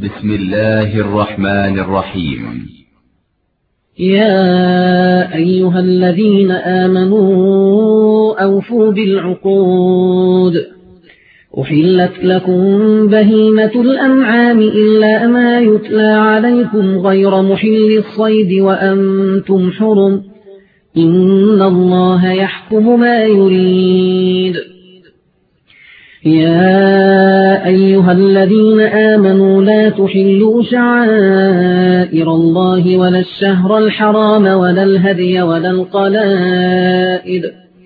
بسم الله الرحمن الرحيم. يا أيها الذين آمنوا أوفوا بالعقود. أحلت لكم بهيمة الأنعام إلا ما يتلى عليكم غير محل الصيد وأنتم حرم، إن الله يحكم ما يريد. يا أيها الذين آمنوا لا تحلوا شعائر الله ولا الشهر الحرام ولا الهدي ولا القلائد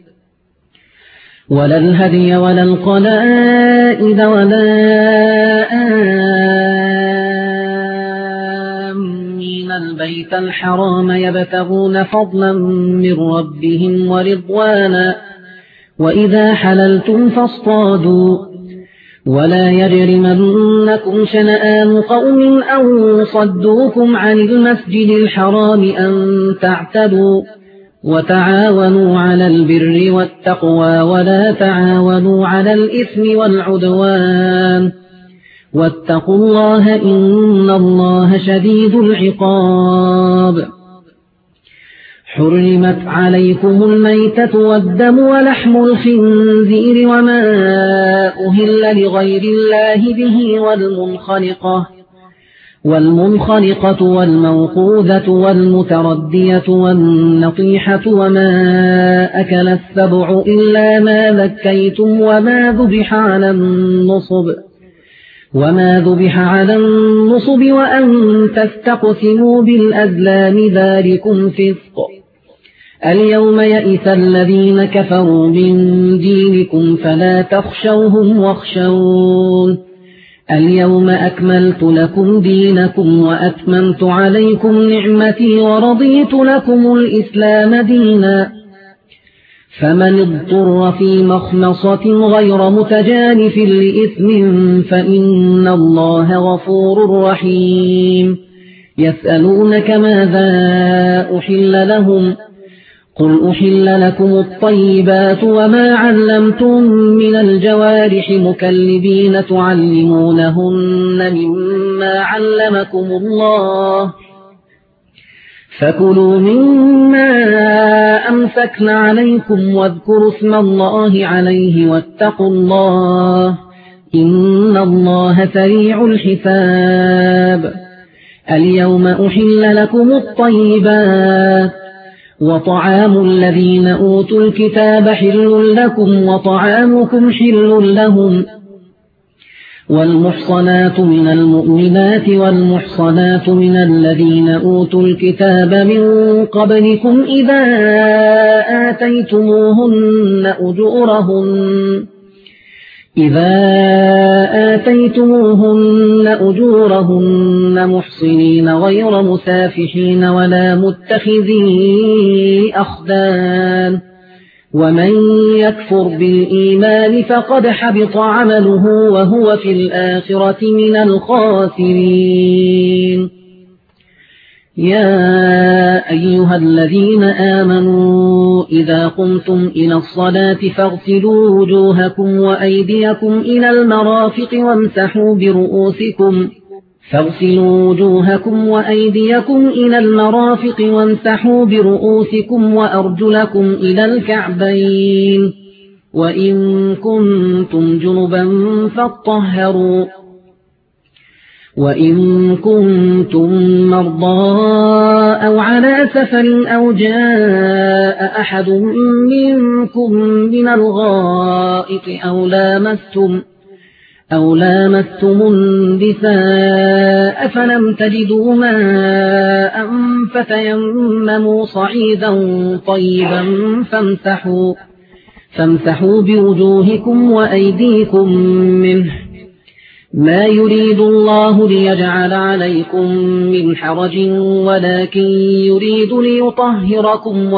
ولا آمين البيت الحرام يبتغون فضلا من ربهم ورضوانا، وإذا حللتم فاصطادوا، ولا يجرمنكم شنآن قوم أو صدوكم عن المسجد الحرام أن تعتدوا، وتعاونوا على البر والتقوى ولا تعاونوا على الإثم والعدوان، واتقوا الله إن الله شديد العقاب. حرمت عليكم الميتة والدم ولحم الخنزير وما أهل لغير الله به والمنخنقة والموقوذة والمتردية والنطيحة وما أكل السبع إلا ما ذكيتم وما ذبح على النصب وأن تستقسموا بالأزلام ذلكم فسق. اليوم يئس الذين كفروا من دينكم فلا تخشوهم واخشون. اليوم أكملت لكم دينكم وأتممت عليكم نعمتي ورضيت لكم الإسلام دينا. فمن اضطر في مخمصة غير متجانف لإثم فإن الله غفور رحيم. يسألونك ماذا أحل لهم، قل أحل لكم الطيبات وما علمتم من الجوارح مكلبين تعلمونهن مما علمكم الله، فكلوا مما أمسكن عليكم واذكروا اسم الله عليه واتقوا الله إن الله سريع الحساب. اليوم أحل لكم الطيبات وطعام الذين أوتوا الكتاب حل لكم وطعامكم حل لهم، والمحصنات من المؤمنات والمحصنات من الذين أوتوا الكتاب من قبلكم إذا آتيتموهن أجورهن محصنين غير مسافحين ولا متخذي أخدان، ومن يكفر بالإيمان فقد حبط عمله وهو في الآخرة من الخاسرين. يا أيها الذين آمنوا إذا قمتم إلى الصلاة فاغسلوا وجوهكم وأيديكم إلى المرافق وامسحوا برؤوسكم وأرجلكم إلى الكعبين، وإن كنتم جنبا فاطهروا، وإن كنتم مرضى أو على سفر أو جاء أحد منكم من الغائط أو لامستم النساء فلم تجدوا ماء فتيمموا صعيدا طيبا فامسحوا بوجوهكم وأيديكم منه، ما يريد الله ليجعل عليكم من حرج ولكن يريد ليطهركم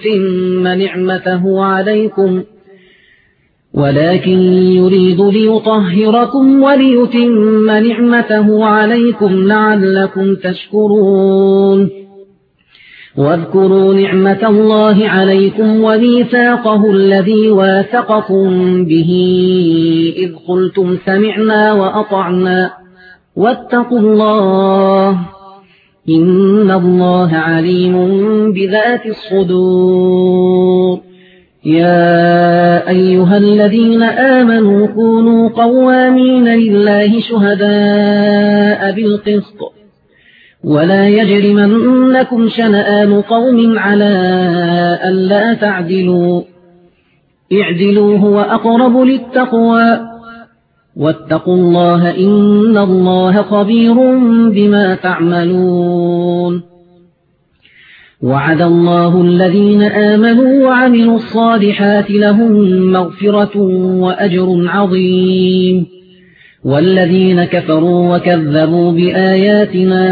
وليتم نعمته عليكم لعلكم تشكرون. واذكروا نعمة الله عليكم وميثاقه الذي واثقكم به إذ قلتم سمعنا وأطعنا واتقوا الله إن الله عليم بذات الصدور يا أيها الذين آمنوا كونوا قوامين لله شهداء بالقسط ولا يجرمنكم شنآن قوم على ألا تعدلوا اعدلوا هو أقرب للتقوى واتقوا الله إن الله خبير بما تعملون وعد الله الذين آمنوا وعملوا الصالحات لهم مغفرة وأجر عظيم والذين كفروا وكذبوا بآياتنا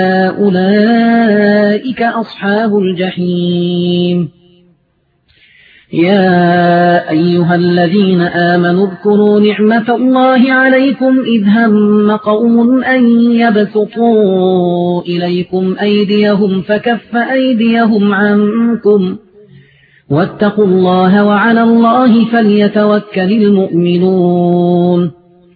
أولئك أصحاب الجحيم يا أيها الذين آمنوا اذكروا نعمة الله عليكم إذ هم قوم أن يبسطوا إليكم أيديهم فكف أيديهم عنكم واتقوا الله وعلى الله فليتوكل المؤمنون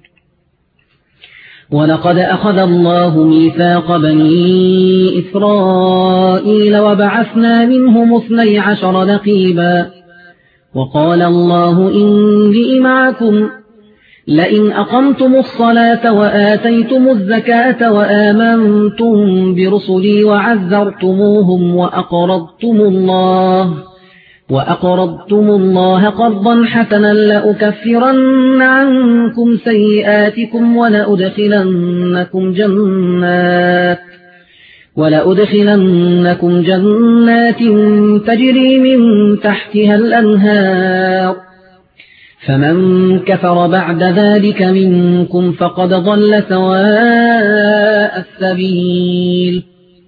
ولقد أخذ الله ميثاق بني إسرائيل وبعثنا منهم 12 نقيبا وقال الله إني معكم لئن أقمتم الصلاة وآتيتم الزكاة وآمنتم برسلي وعزرتموهم وأقرضتم الله قرضا حسنا لأكفرن عنكم سيئاتكم ولأدخلنكم جنات تجري من تحتها الأنهار فمن كفر بعد ذلك منكم فقد ضل سواء السبيل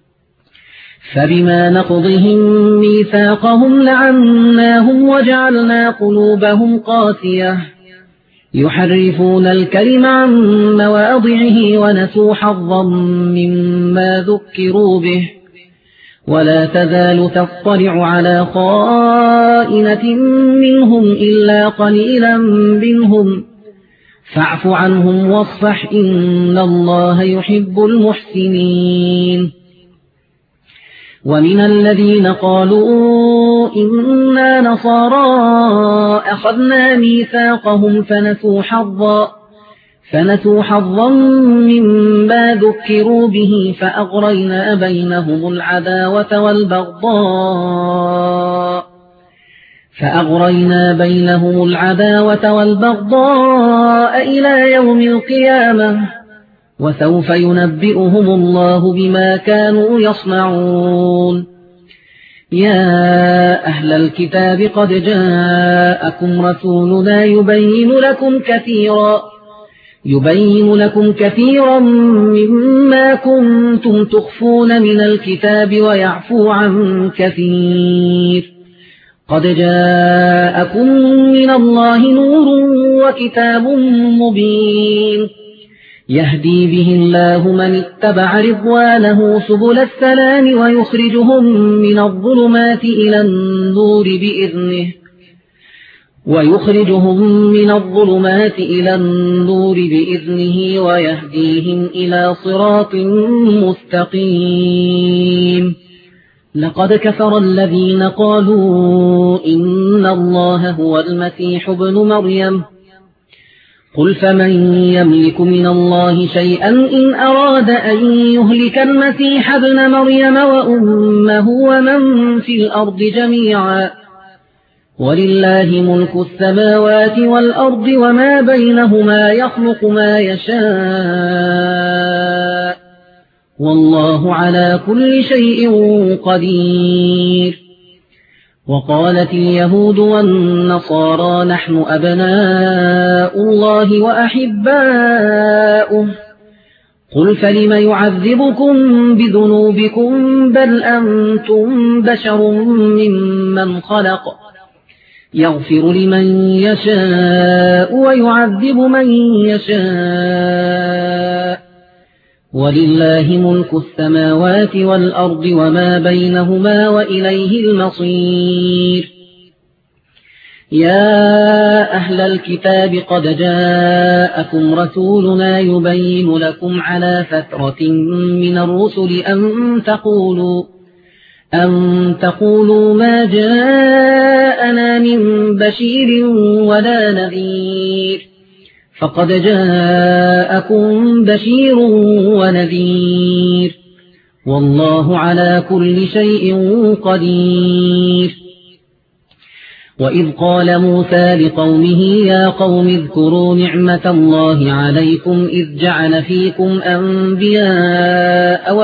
فبما نقضهم ميثاقهم لعناهم وجعلنا قلوبهم قاسية يحرفون الكلم عن مواضعه ونسوا حظا مما ذكروا به ولا تزال تطلع على خائنة منهم إلا قليلا منهم فاعف عنهم واصفح إن الله يحب المحسنين ومن الذين قالوا إنا نصارى أخذنا ميثاقهم فنسوا حظا مما ذكروا به فأغرينا بينهم العداوة والبغضاء إلى يوم القيامة وسوف ينبئهم الله بما كانوا يصنعون يا أهل الكتاب قد جاءكم رسولنا يبين لكم كثيرا مما كنتم تخفون من الكتاب ويعفو عن كثير قد جاءكم من الله نور وكتاب مبين يهدي به الله من اتبع رضوانه سبل السلام ويخرجهم من الظلمات إلى النور بإذنه ويهديهم إلى صراط مستقيم لقد كفر الذين قالوا إن الله هو المسيح ابن مريم قل فمن يملك من الله شيئا إن أراد أن يهلك المسيح ابن مريم وأمه ومن في الأرض جميعا ولله ملك السماوات والأرض وما بينهما يخلق ما يشاء والله على كل شيء قدير وقالت اليهود والنصارى نحن أبناء الله وأحباؤه قل فلم يعذبكم بذنوبكم بل أنتم بشر ممن خلق يغفر لمن يشاء ويعذب من يشاء ولله ملك السماوات والأرض وما بينهما وإليه المصير يا أهل الكتاب قد جاءكم رسولنا يبين لكم على فترة من الرسل أن تقولوا ما جاءنا من بشير ولا نذير فقد جاءكم بشير ونذير والله على كل شيء قدير وإذ قال موسى لقومه يا قوم اذكروا نعمة الله عليكم إذ جعل فيكم أنبياء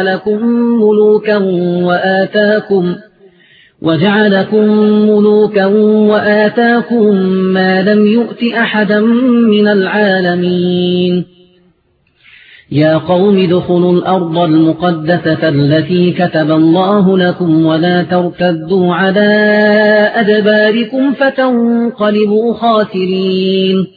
وجعلكم ملوكا وآتاكم ما لم يؤت أحدا من العالمين يا قوم ادخلوا الأرض المقدسة التي كتب الله لكم ولا ترتدوا على أدباركم فتنقلبوا خاسرين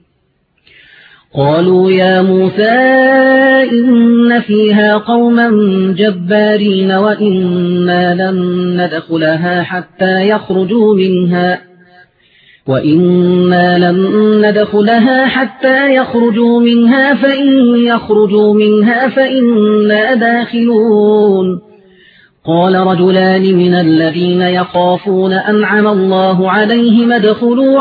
قالوا يا موسى إن فيها قوما جبارين وإنا لن ندخلها حتى يخرجوا منها فإن يخرجوا منها فإنا داخلون قال رجلان من الذين يخافون أنعم الله عليهم ادخلوا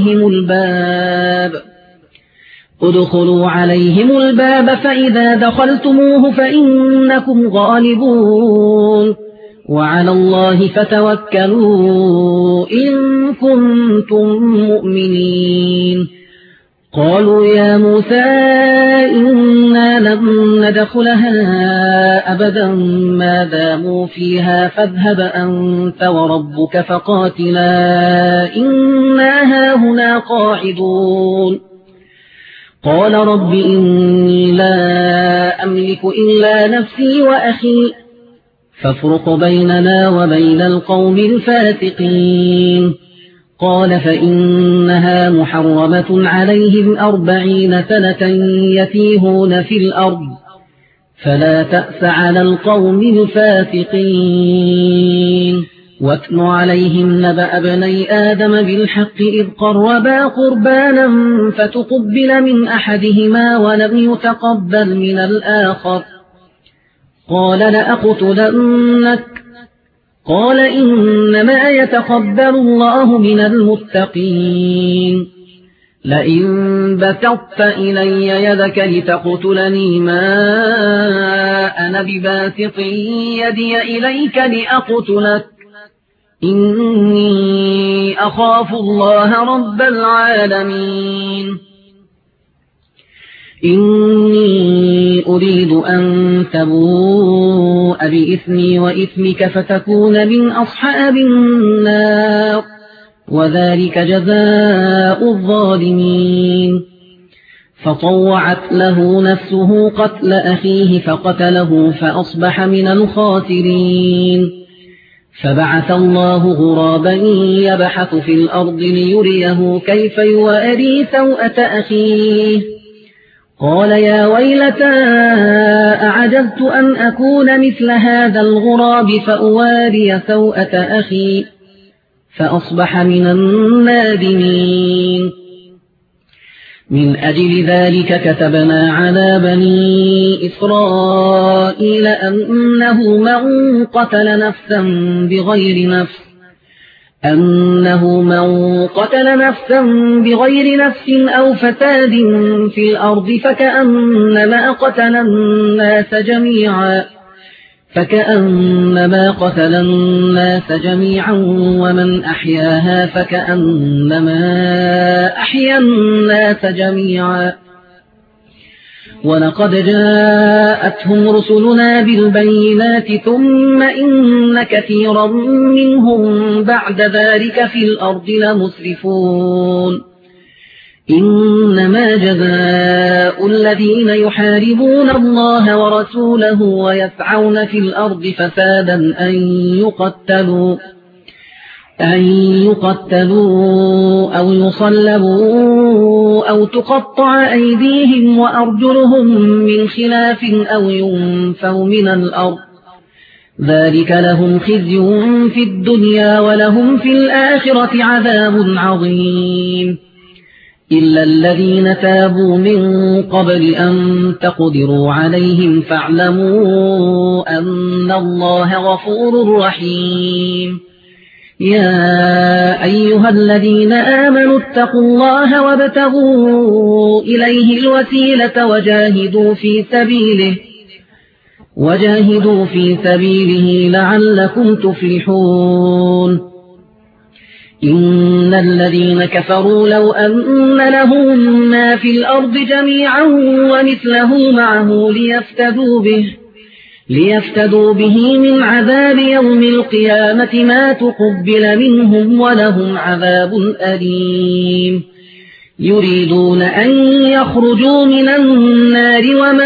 عليهم الباب فإذا دخلتموه فإنكم غالبون وعلى الله فتوكلوا إن كنتم مؤمنين قالوا يا موسى إنا لن ندخلها أبدا ما داموا فيها فاذهب أنت وربك فقاتلا إنا هاهنا قاعدون قال رب إني لا أملك إلا نفسي وأخي فافرق بيننا وبين القوم الفاسقين قال فإنها محرمة عليهم 40 سنة يتيهون في الأرض فلا تأس على القوم الفاسقين واتل عليهم نبأ ابني آدم بالحق إذ قربا قربانا فتقبل من أحدهما ولم يتقبل من الآخر قال لأقتلنك قال إنما يتقبل الله من المتقين لئن بسطت إلي يدك لتقتلني ما أنا بباسط يدي إليك لأقتلك إني أخاف الله رب العالمين إني أريد أن تبوء بإثمي وإثمك فتكون من أصحاب النار وذلك جزاء الظالمين فطوعت له نفسه قتل أخيه فقتله فأصبح من الخاسرين فبعث الله غرابا يبحث في الأرض ليريه كيف يواري سوءة أخيه قال يا ويلتى أعجزت أن أكون مثل هذا الغراب فأواري سوءة أخي فأصبح من النادمين من أجل ذلك كتبنا على بني إسرائيل أنه من قتل بغير نفس أو فساد في الأرض فكأنما قتل الناس جميعا ومن أحياها فكأنما أحيا الناس جميعا ولقد جاءتهم رسلنا بالبينات ثم إن كثيرا منهم بعد ذلك في الأرض لمسرفون إنما جزاء الذين يحاربون الله ورسوله ويسعون في الأرض فسادا أن يقتلوا أو يصلبوا أو تقطع أيديهم وأرجلهم من خلاف أو ينفوا من الأرض ذلك لهم خزي في الدنيا ولهم في الآخرة عذاب عظيم إلا الذين تابوا من قبل أن تقدروا عليهم فاعلموا أن الله غفور رحيم يا أيها الذين آمنوا اتقوا الله وابتغوا إليه الوسيلة وجاهدوا في سبيله لعلكم تفلحون إن الذين كفروا لو أن لهم ما في الأرض جميعا ومثله معه ليفتدوا به من عذاب يوم القيامة ما تقبل منهم ولهم عذاب أليم يريدون أن يخرجوا من النار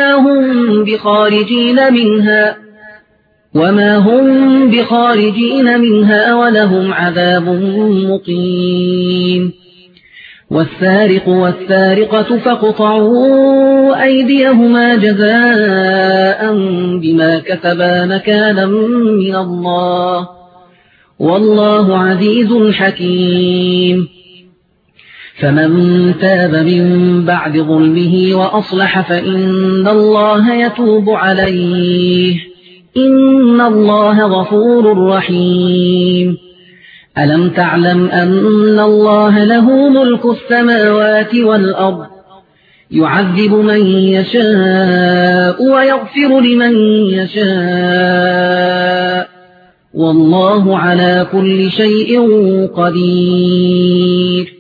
وما هم بخارجين منها ولهم عذاب مقيم والسارق والسارقة فاقطعوا أيديهما جزاء بما كسبا نكالا من الله والله عزيز حكيم فمن تاب من بعد ظلمه وأصلح فإن الله يتوب عليه إن الله غفور رحيم ألم تعلم أن الله له ملك السماوات والأرض يعذب من يشاء ويغفر لمن يشاء والله على كل شيء قدير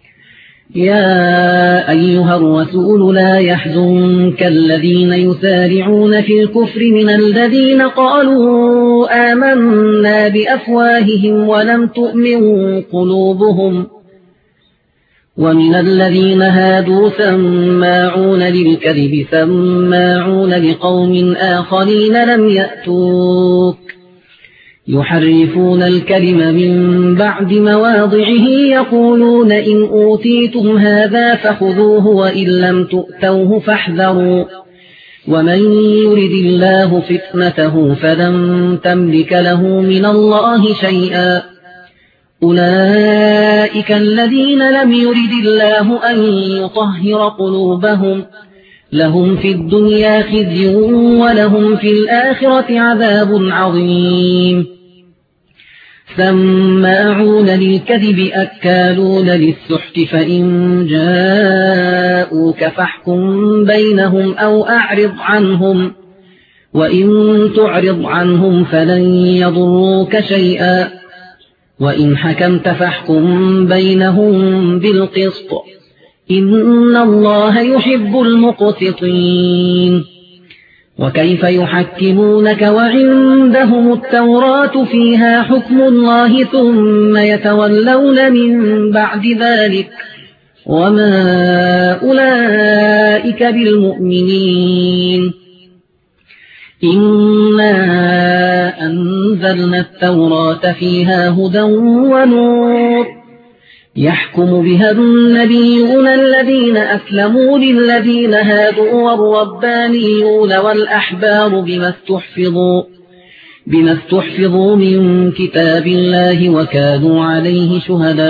يا أيها الرسول لا يحزنك الذين يسارعون في الكفر من الذين قالوا آمنا بأفواههم ولم تؤمن قلوبهم ومن الذين هادوا سماعون للكذب سماعون لقوم آخرين لم يأتوك يحرفون الكلم من بعد مواضعه يقولون إن أوتيتم هذا فخذوه وإن لم تؤتوه فاحذروا ومن يرد الله فتنته فلن تملك له من الله شيئا أولئك الذين لم يرد الله أن يطهر قلوبهم لهم في الدنيا خزي ولهم في الآخرة عذاب عظيم سماعون للكذب أكالون للسحت فإن جاءوك فاحكم بينهم أو أعرض عنهم وإن تعرض عنهم فلن يضروك شيئا وإن حكمت فاحكم بينهم بالقسط إن الله يحب المقسطين وكيف يحكمونك وعندهم التوراة فيها حكم الله ثم يتولون من بعد ذلك وما أولئك بالمؤمنين إنا أنزلنا التوراة فيها هدى ونور يحكم بها النبيون الذين أسلموا للذين هادوا والربانيون والأحبار بما استحفظوا من كتاب الله وكانوا عليه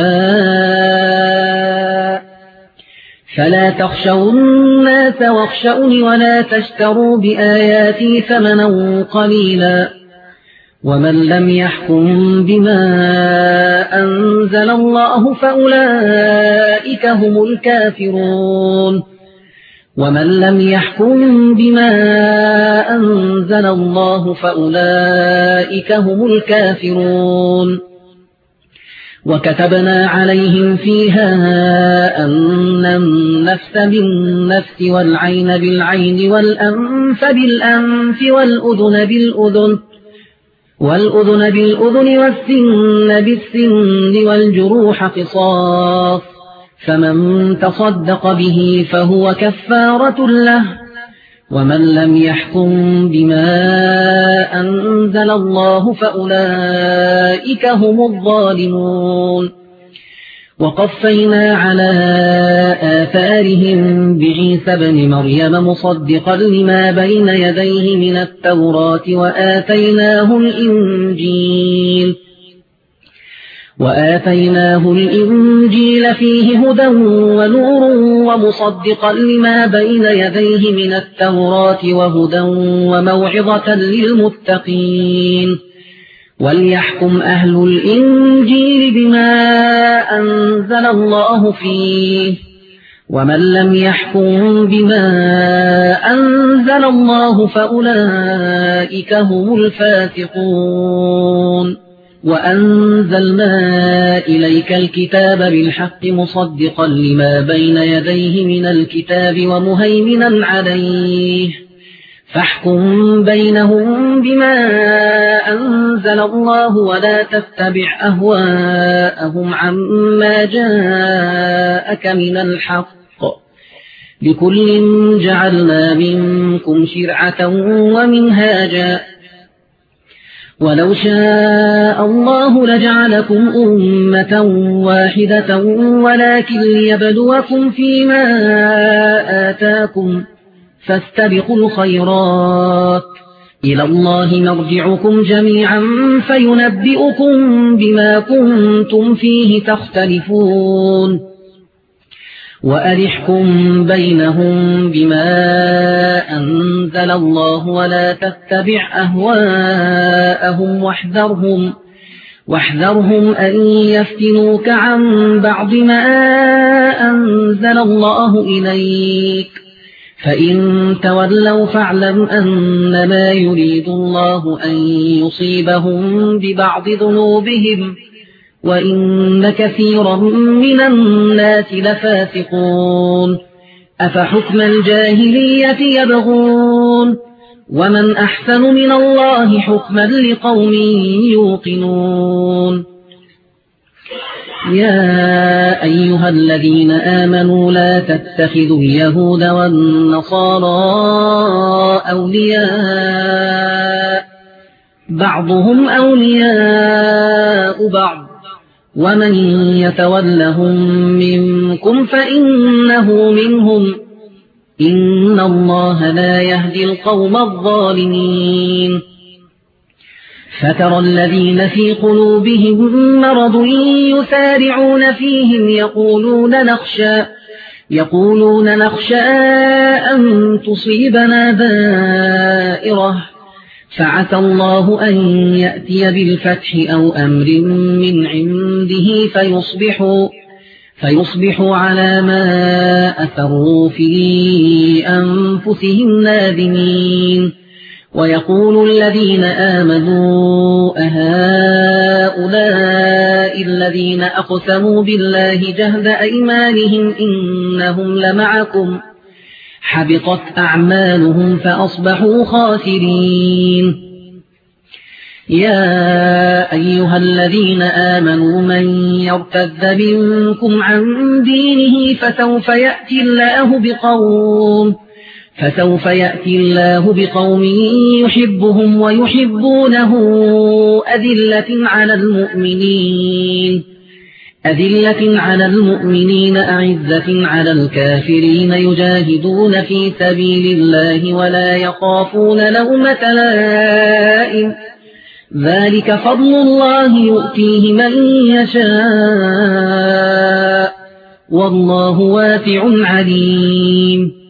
شهداء فلا تخشوا الناس واخشوني ولا تشتروا بآياتي ثمنا قليلا ومن لم يحكم بما أنزل الله فأولئك هم الكافرون ومن لم يحكم بما أنزل الله فأولئك هم الكافرون وكتبنا عليهم فيها أن النفس بالنفس والعين بالعين والأنف بالأنف والأذن بالأذن والسن بالسن والجروح قصاص فمن تصدق به فهو كفارة له ومن لم يحكم بما أنزل الله فأولئك هم الظالمون وقفينا على آثارهم بعيسى ابن مريم مصدقا لما بين يديه من التوراة وآتيناه الإنجيل فيه هدى ونور ومصدقا لما بين يديه من التوراة وهدى وموعظة للمتقين وليحكم أهل الإنجيل بما أنزل الله فيه ومن لم يحكم بما أنزل الله فأولئك هم الفاسقون وأنزلنا إليك الكتاب بالحق مصدقا لما بين يديه من الكتاب ومهيمنا عليه فاحكم بينهم بما أنزل الله ولا تتبع أهواءهم عما جاءك من الحق لكل جعلنا منكم شرعة ومنهاجا ولو شاء الله لجعلكم أمة واحدة ولكن ليبلوكم فيما آتاكم فاستبقوا الخيرات إلى الله مرجعكم جميعا فينبئكم بما كنتم فيه تختلفون وأرحكم بينهم بما أنزل الله ولا تتبع أهواءهم واحذرهم أن يفتنوك عن بعض ما أنزل الله إليك فإن تولوا فاعلم أنما يريد الله أن يصيبهم ببعض ذنوبهم وإن كثيرا من الناس لفاسقون أفحكم الجاهلية يبغون ومن أحسن من الله حكما لقوم يوقنون يا أيها الذين آمنوا لا تتخذوا اليهود والنصارى أولياء بعضهم أولياء بعض ومن يتولهم منكم فإنه منهم إن الله لا يهدي القوم الظالمين فترى الذين في قلوبهم مرض يسارعون فيهم يقولون نخشى أن تصيبنا دائرة فعسى الله أن يأتي بالفتح أو أمر من عنده فيصبحوا على ما أثروا في أنفسهم نادمين ويقول الذين آمنوا أهؤلاء الذين أقسموا بالله جهد أيمانهم إنهم لمعكم حبطت أعمالهم فأصبحوا خاسرين يا أيها الذين آمنوا من يرتد منكم عن دينه فسوف يأتي الله بقوم يحبهم ويحبونه أذلة على المؤمنين أعزة على الكافرين يجاهدون في سبيل الله ولا يخافون لومة لائم ذلك فضل الله يؤتيه من يشاء والله واسع عليم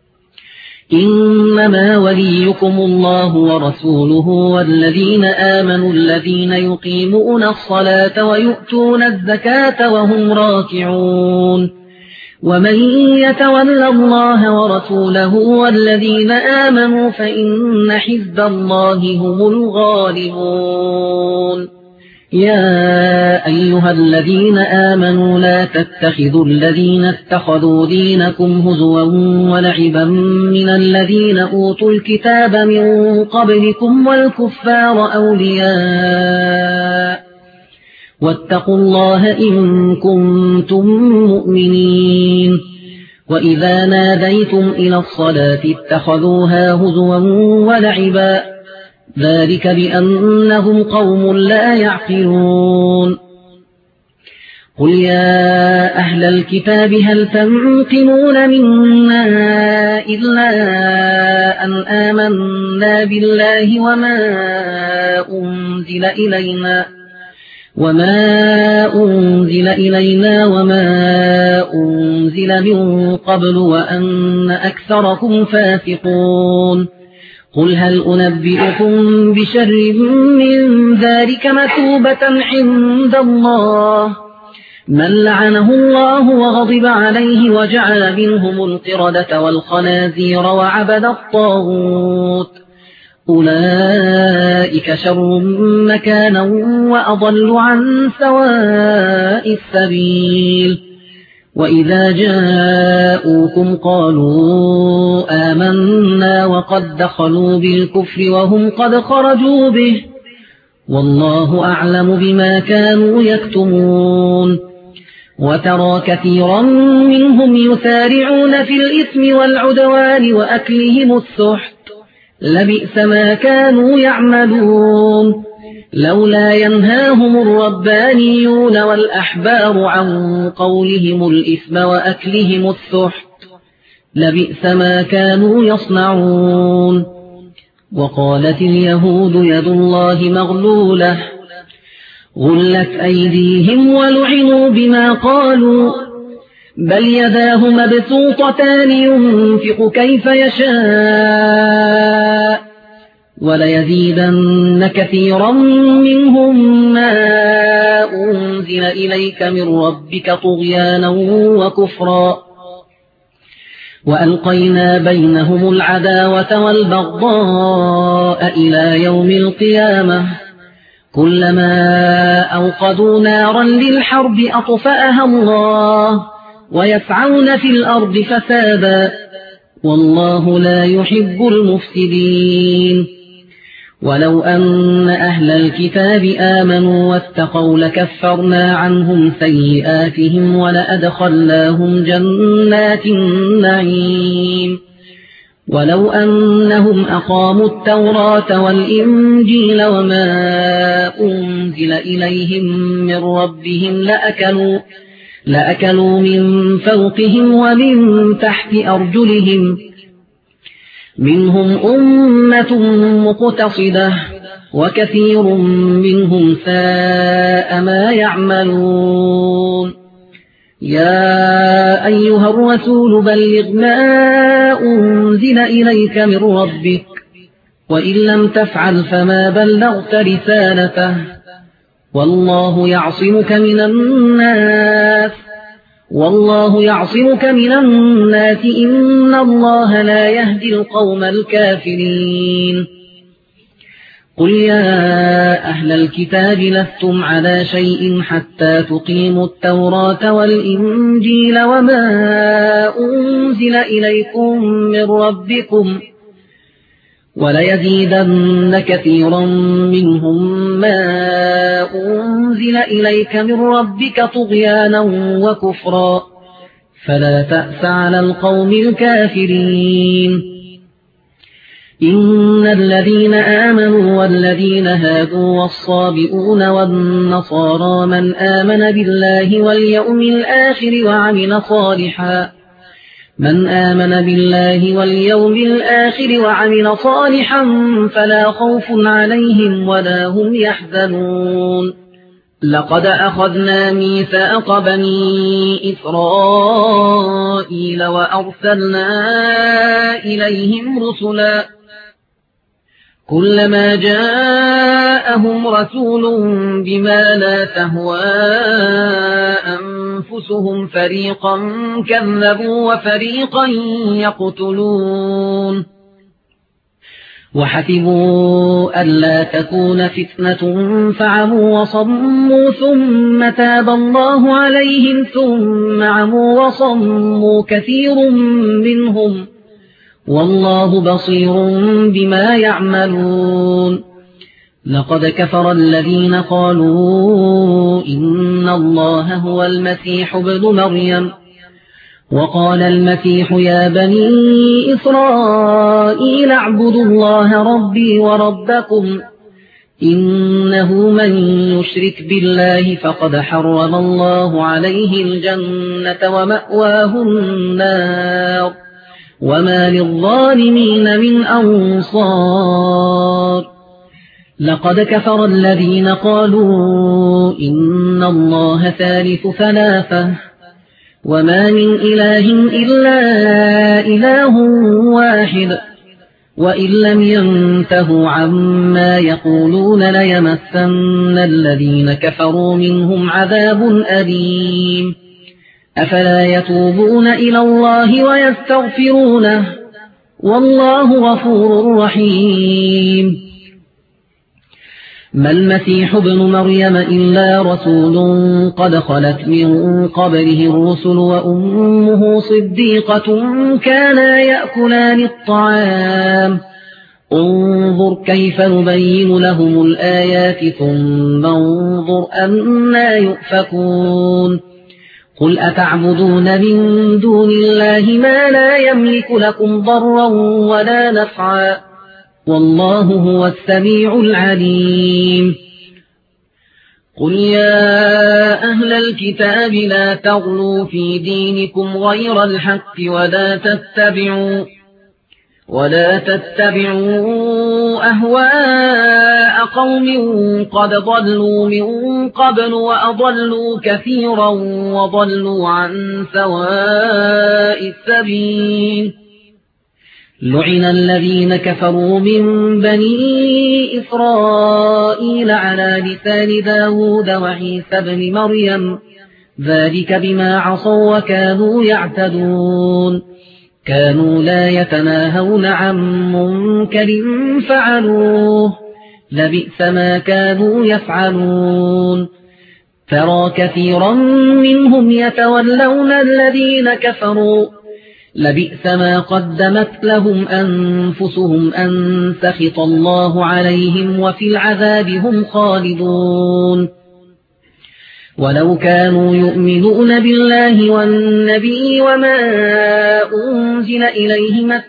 إنما وليكم الله ورسوله والذين آمنوا الذين يقيمون الصلاة ويؤتون الزكاة وهم راكعون ومن يتول الله ورسوله والذين آمنوا فإن حزب الله هم الغالبون يا أيها الذين آمنوا لا تتخذوا الذين اتخذوا دينكم هزوا ولعبا من الذين أوتوا الكتاب من قبلكم والكفار أولياء واتقوا الله إن كنتم مؤمنين وإذا ناديتم إلى الصلاة اتخذوها هزوا ولعبا ذلك بأنهم قوم لا يعقلون قل يا أهل الكتاب هل تنقمون منا إلا أن آمنا بالله وما أنزل إلينا وما أنزل من قبل وأن أكثركم فاسقون قل هل أنبئكم بشر من ذلك مثوبة عند الله من لعنه الله وغضب عليه وجعل منهم القردة والخنازير وعبد الطاغوت أولئك شر مكانا وأضل عن سواء السبيل وإذا جاءوكم قالوا آمنا وقد دخلوا بالكفر وهم قد خرجوا به والله أعلم بما كانوا يكتمون وترى كثيرا منهم يسارعون في الإثم والعدوان وأكلهم السحت لبئس ما كانوا يعملون لولا ينهاهم الربانيون والأحبار عن قولهم الإثم وأكلهم السحت لبئس ما كانوا يصنعون وقالت اليهود يد الله مغلولة غلت أيديهم ولعنوا بما قالوا بل يداه مبسوطتان ينفق كيف يشاء وليزيدن كثيرا منهم ما أنزل إليك من ربك طغيانا وكفرا وألقينا بينهم العداوة والبغضاء إلى يوم القيامة كلما أوقدوا نارا للحرب أطفأها الله ويسعون في الأرض فسادا والله لا يحب المفسدين ولو أن أهل الكتاب آمنوا واتقوا لكفرنا عنهم سيئاتهم ولأدخلناهم جنات النعيم ولو أنهم أقاموا التوراة والإنجيل وما أنزل إليهم من ربهم لأكلوا من فوقهم ومن تحت أرجلهم منهم أمة مقتصدة وكثير منهم ساء ما يعملون يا أيها الرسول بلغ ما أنزل إليك من ربك وإن لم تفعل فما بلغت رسالته والله يعصمك من الناس إن الله لا يهدي القوم الكافرين قل يا أهل الكتاب لستم على شيء حتى تقيموا التوراة والإنجيل وما أنزل إليكم من ربكم وليزيدن كثيرا منهم ما أنزل إليك من ربك طغيانا وكفرا فلا تأس على القوم الكافرين إن الذين آمنوا والذين هادوا والصابئون والنصارى من آمن بالله واليوم الآخر وعمل صالحا فلا خوف عليهم ولا هم يحزنون لقد أخذنا ميثاق بني إسرائيل وأرسلنا إليهم رسلا كلما جاءهم رسول بما لا تهوى أنفسهم فريقا كذبوا وفريقا يقتلون وحسبوا ألا تكون فتنة فعموا وصموا ثم تاب الله عليهم ثم عموا وصموا كثير منهم والله بصير بما يعملون لقد كفر الذين قالوا إن الله هو المسيح ابن مريم وقال المسيح يا بني إسرائيل اعبدوا الله ربي وربكم إنه من يشرك بالله فقد حرم الله عليه الجنة ومأواه النار وما للظالمين من أنصار لقد كفر الذين قالوا إن الله ثالث ثلاثة وما من إله إلا إله واحد وإن لم ينتهوا عما يقولون ليمسن الذين كفروا منهم عذاب أليم أفلا يتوبون إلى الله ويستغفرونه والله غفور رحيم ما المسيح ابن مريم إلا رسول قد خلت من قبله الرسل وأمه صديقة كانا يأكلان الطعام انظر كيف نبين لهم الآيات ثم انظر أنا يؤفكون قل أتعبدون من دون الله ما لا يملك لكم ضرا ولا نفعا والله هو السميع العليم قل يا أهل الكتاب لا تغلوا في دينكم غير الحق ولا تتبعوا أهواء قوم قد ضلوا من قبل وأضلوا كثيرا وضلوا عن سواء السبيل لعن الذين كفروا من بني إسرائيل على لسان داود وعيسى بن مريم ذلك بما عصوا وكانوا يعتدون كانوا لا يتناهون عن منكر فعلوه لبئس ما كانوا يفعلون ترى كثيرا منهم يتولون الذين كفروا لبئس ما قدمت لهم أنفسهم أن سخط الله عليهم وفي العذاب هم خالدون ولو كانوا يؤمنون بالله والنبي وما أنزل إليه ما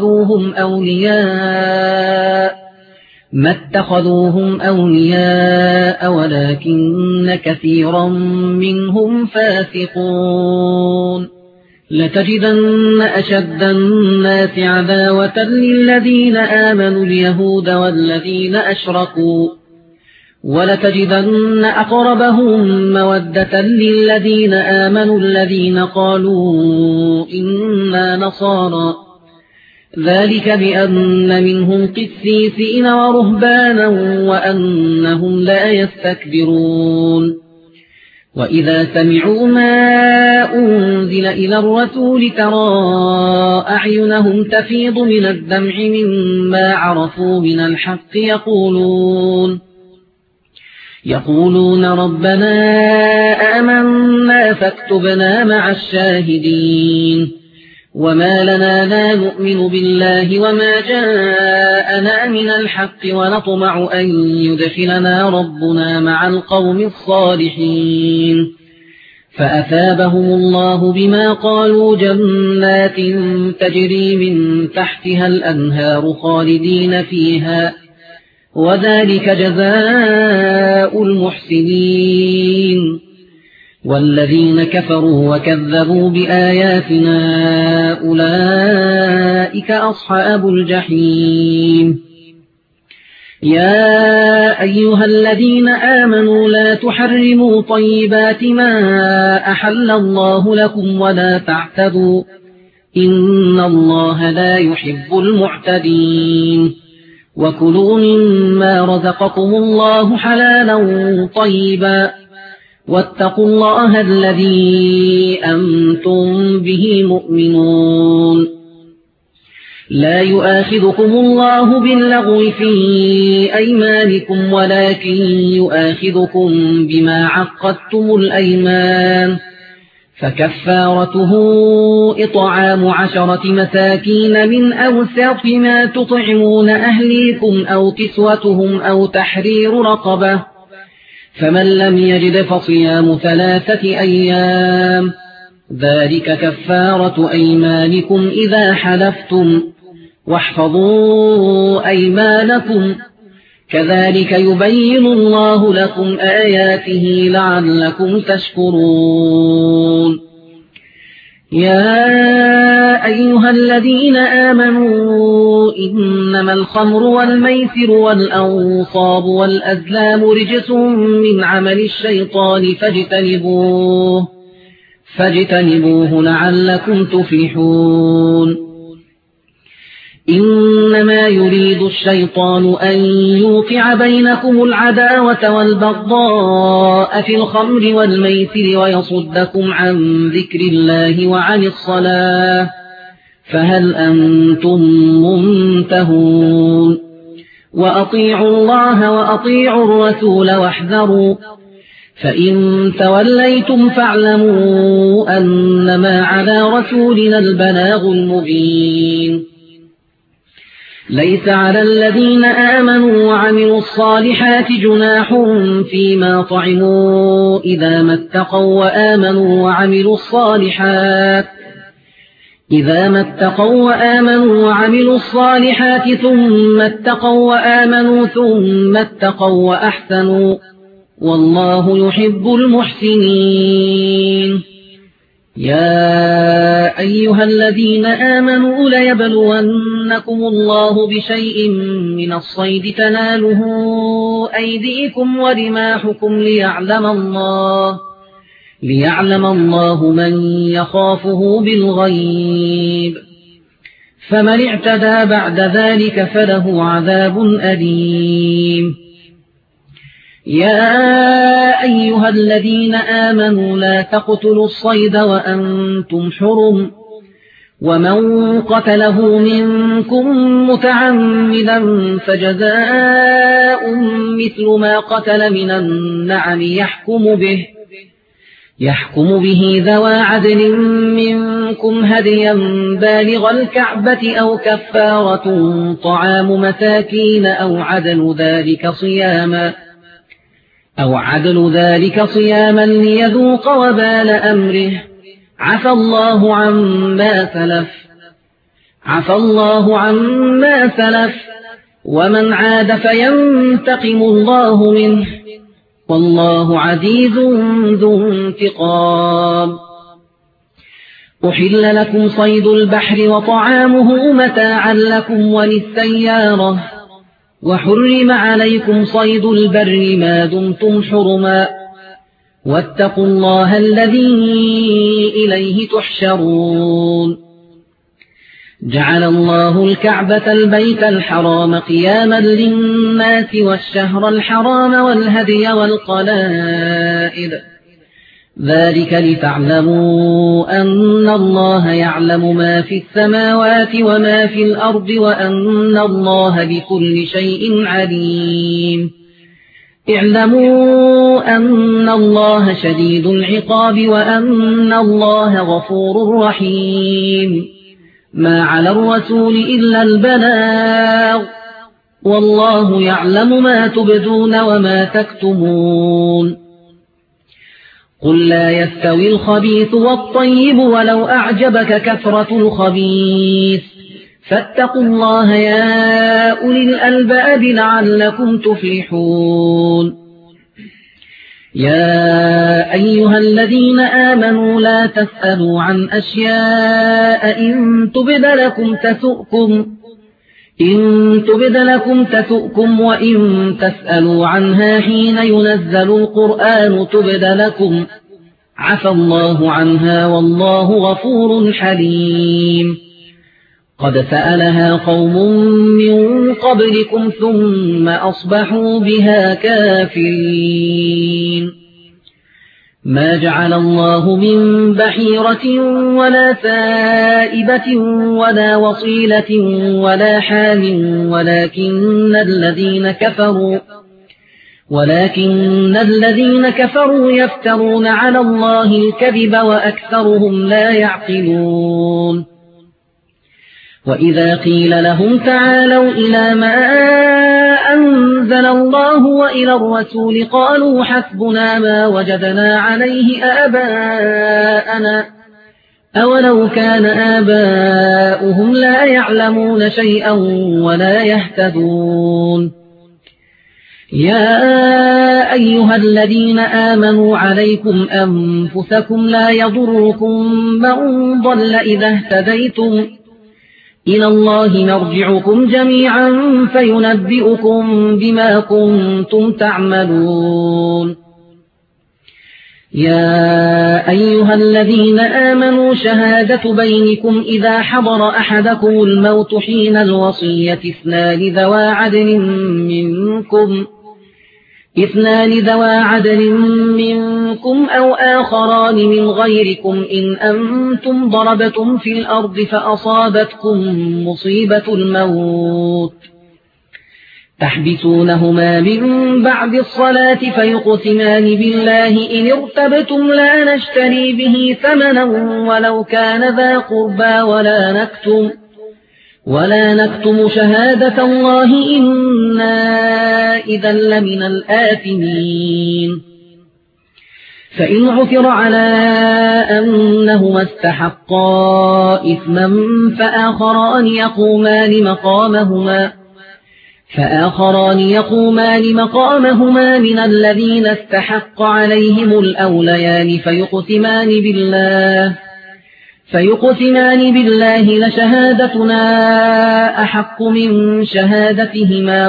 اتخذوهم أولياء ولكن كثيرا منهم فاسقون لتجدن أشد الناس عداوة للذين آمنوا اليهود والذين أشركوا ولتجدن أقربهم مودة للذين آمنوا الذين قالوا إنا نصارى ذلك بأن منهم قسيسين ورهبانا وأنهم لا يستكبرون وإذا سمعوا ما أنزل إلى الرسول ترى أعينهم تفيض من الدمع مما عرفوا من الحق يقولون ربنا آمنا فاكتبنا مع الشاهدين وما لنا لا نؤمن بالله وما جاءنا من الحق ونطمع أن يدخلنا ربنا مع القوم الصالحين فأثابهم الله بما قالوا جنات تجري من تحتها الأنهار خالدين فيها وذلك جزاء المحسنين والذين كفروا وكذبوا بآياتنا أولئك أصحاب الجحيم يا أيها الذين آمنوا لا تحرموا طيبات ما أحل الله لكم ولا تعتدوا إن الله لا يحب المعتدين وكلوا مما رزقكم الله حلالا طيبا واتقوا الله الذي أنتم به مؤمنون لا يؤاخذكم الله باللغو في أيمانكم ولكن يؤاخذكم بما عقدتم الأيمان فكفارته إطعام 10 مساكين من أوسط ما تطعمون أهليكم أو كسوتهم أو تحرير رقبة فمن لم يجد فصيام 3 أيام ذلك كفارة أيمانكم إذا حلفتم واحفظوا أيمانكم كذلك يبين الله لكم آياته لعلكم تشكرون يا أيها الذين آمنوا إنما الخمر والميسر والأنصاب والأزلام رجس من عمل الشيطان فاجتنبوه لعلكم تفلحون إنما يريد الشيطان أن يوقع بينكم العداوة والبغضاء في الخمر والميسر ويصدكم عن ذكر الله وعن الصلاة فهل أنتم منتهون وأطيعوا الله وأطيعوا الرسول واحذروا فإن توليتم فاعلموا أنما على رسولنا البلاغ المبين ليس على الذين آمنوا وعملوا الصالحات جناح فيما طعموا إذا ما اتقوا وعملوا الصالحات ثم اتقوا وآمنوا ثم اتقوا وأحسنوا والله يحب المحسنين يا أيها الذين آمنوا ليبلونكم الله بشيء من الصيد تناله أيديكم ورماحكم ليعلم الله من يخافه بالغيب فمن اعتدى بعد ذلك فله عذاب أليم يا أيها الذين آمنوا لا تقتلوا الصيد وأنتم حرم ومن قتله منكم متعمدا فجزاء مثل ما قتل من النعم يحكم به ذوى عدل منكم هديا بالغ الكعبة أو كفارة طعام مساكين أو عدل ذلك صياما ليذوق وبال أمره عفى الله عما سلف ومن عاد فينتقم الله منه والله عزيز ذو انتقام أحل لكم صيد البحر وطعامه متاعا لكم وللسيارة وحرم عليكم صيد البر ما دمتم حرما واتقوا الله الذي إليه تحشرون جعل الله الكعبة البيت الحرام قياما للناس والشهر الحرام والهدي والقلائد ذلك لتعلموا أن الله يعلم ما في السماوات وما في الأرض وأن الله بكل شيء عليم اعلموا أن الله شديد العقاب وأن الله غفور رحيم ما على الرسول إلا البلاغ والله يعلم ما تبدون وما تكتمون قل لا يستوي الخبيث والطيب ولو أعجبك كثرة الخبيث فاتقوا الله يا أولي الألباب لعلكم تفلحون يا أيها الذين آمنوا لا تسألوا عن أشياء إن تبد لكم تسؤكم وإن تسألوا عنها حين ينزل القرآن تبد لكم عفى الله عنها والله غفور حليم قد سألها قوم من قبلكم ثم أصبحوا بها كافرين ما جعل الله من بحيرة ولا سائبة ولا وصيلة ولا حام ولكن الذين كفروا يفترون على الله الكذب وأكثرهم لا يعقلون وإذا قيل لهم تعالوا إلى ما أنزل الله وإلى الرسول قالوا حسبنا ما وجدنا عليه آباءنا أولو كان آباؤهم لا يعلمون شيئا ولا يهتدون يا أيها الذين آمنوا عليكم أنفسكم لا يضركم من ضل إذا اهتديتم إلى الله مرجعكم جميعا فينبئكم بما كنتم تعملون يا أيها الذين آمنوا شهادة بينكم إذا حضر أحدكم الموت حين الوصية اثنان ذوى عدل منكم أو آخران من غيركم إن أنتم ضربتم في الأرض فأصابتكم مصيبة الموت تحبسونهما من بعد الصلاة فيقسمان بالله إن ارتبتم لا نشتري به ثمنا ولو كان ذا قربى ولا نكتم شهادة الله إنا إذا لمن الآثمين فإن عثر على أنهما استحقا إثما فآخران يقومان مقامهما من الذين استحق عليهم الأوليان فيقسمان بالله لشهادتنا أحق من شهادتهما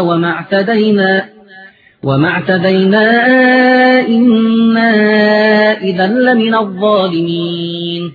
وما اعتدينا إنا إذا لمن الظالمين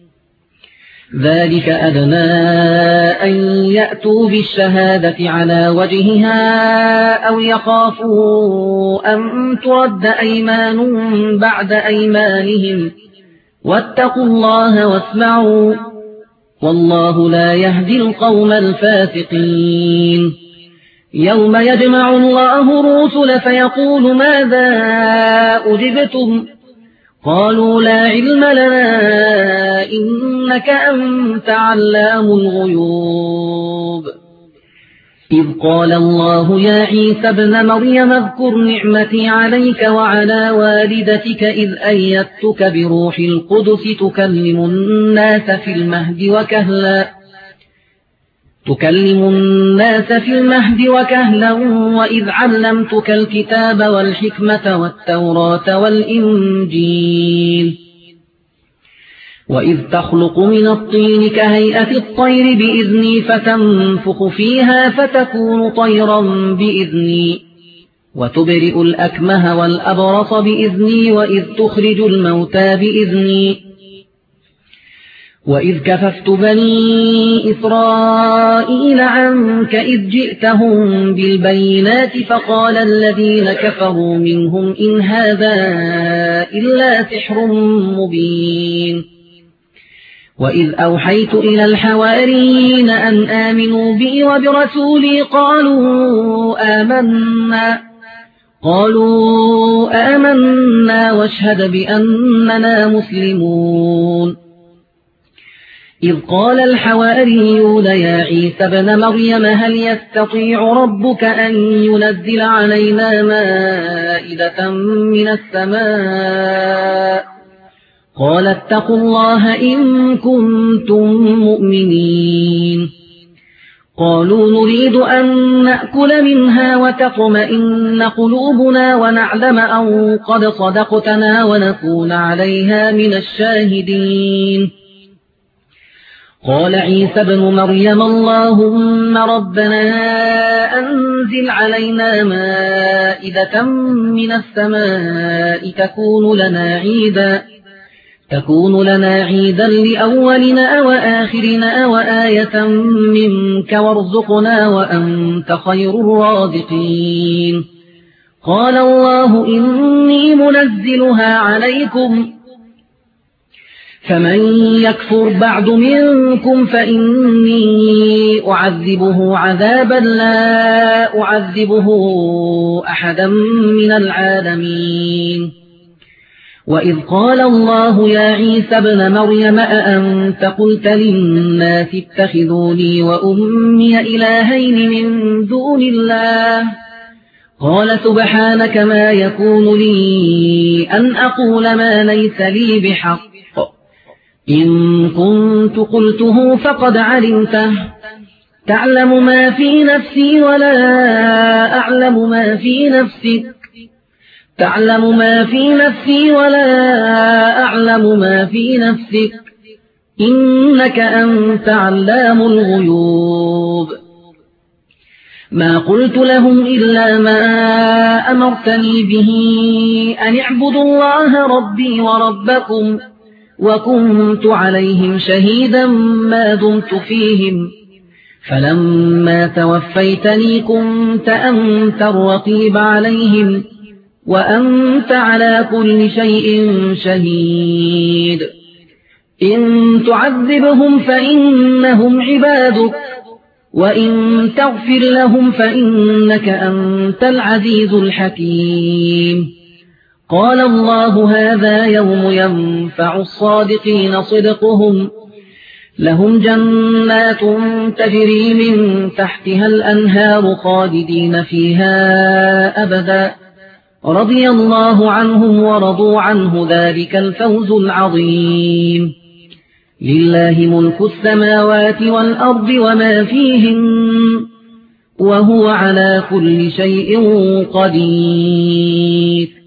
ذلك أدنى أن يأتوا بالشهادة على وجهها أو يخافوا أن ترد أيمان بعد أيمانهم واتقوا الله واسمعوا والله لا يهدي القوم الفاسقين يوم يجمع الله الرسل فيقول ماذا أجبتم قالوا لا علم لنا إنك أنت علام الغيوب إذ قال الله يا عيسى ابن مريم اذكر نعمتي عليك وعلى والدتك إذ أيدتك بروح القدس تكلم الناس في المهد وكهلا وإذ علمتك الكتاب والحكمة والتوراة والإنجيل وإذ تخلق من الطين كهيئة الطير بإذني فتنفخ فيها فتكون طيرا بإذني وتبرئ الأكمه والأبرص بإذني وإذ تخرج الموتى بإذني وإذ كففت بني إسرائيل عنك إذ جئتهم بالبينات فقال الذين كفروا منهم إن هذا إلا سحر مبين وإذ أوحيت إلى الحواريين أن آمنوا بي وبرسولي قالوا آمنا واشهد بأننا مسلمون إذ قال الحواريون يا عيسى ابن مريم هل يستطيع ربك أن ينزل علينا مائدة من السماء قال اتقوا الله إن كنتم مؤمنين قالوا نريد أن نأكل منها وتطمئن قلوبنا ونعلم أن قد صدقتنا ونكون عليها من الشاهدين قال عيسى ابن مريم اللهم ربنا أنزل علينا مائدة من السماء تكون لنا عيدا لأولنا وآخرنا وآية منك وارزقنا وأنت خير الرازقين قال الله إني منزلها عليكم فمن يكفر بعد منكم فإني أعذبه عذابا لا أعذبه أحدا من العالمين وإذ قال الله يا عيسى ابن مريم أأنت قلت للناس اتخذوني وأمي إلهين من دون الله قال سبحانك ما يكون لي أن أقول ما ليس لي بحق إن كنت قلته فقد علمته تعلم ما في نفسي ولا أعلم تعلم ما في نفسي ولا أعلم ما في نفسك إنك أنت علام الغيوب ما قلت لهم إلا ما أمرتني به أن اعبدوا الله ربي وربكم وكنت عليهم شهيدا ما دمت فيهم فلما توفيتني كنت أنت الرقيب عليهم وأنت على كل شيء شهيد إن تعذبهم فإنهم عبادك وإن تغفر لهم فإنك أنت العزيز الحكيم قال الله هذا يوم ينفع الصادقين صدقهم لهم جنات تجري من تحتها الأنهار خالدين فيها أبدا رضي الله عنهم ورضوا عنه ذلك الفوز العظيم لله ملك السماوات والأرض وما فيهن وهو على كل شيء قدير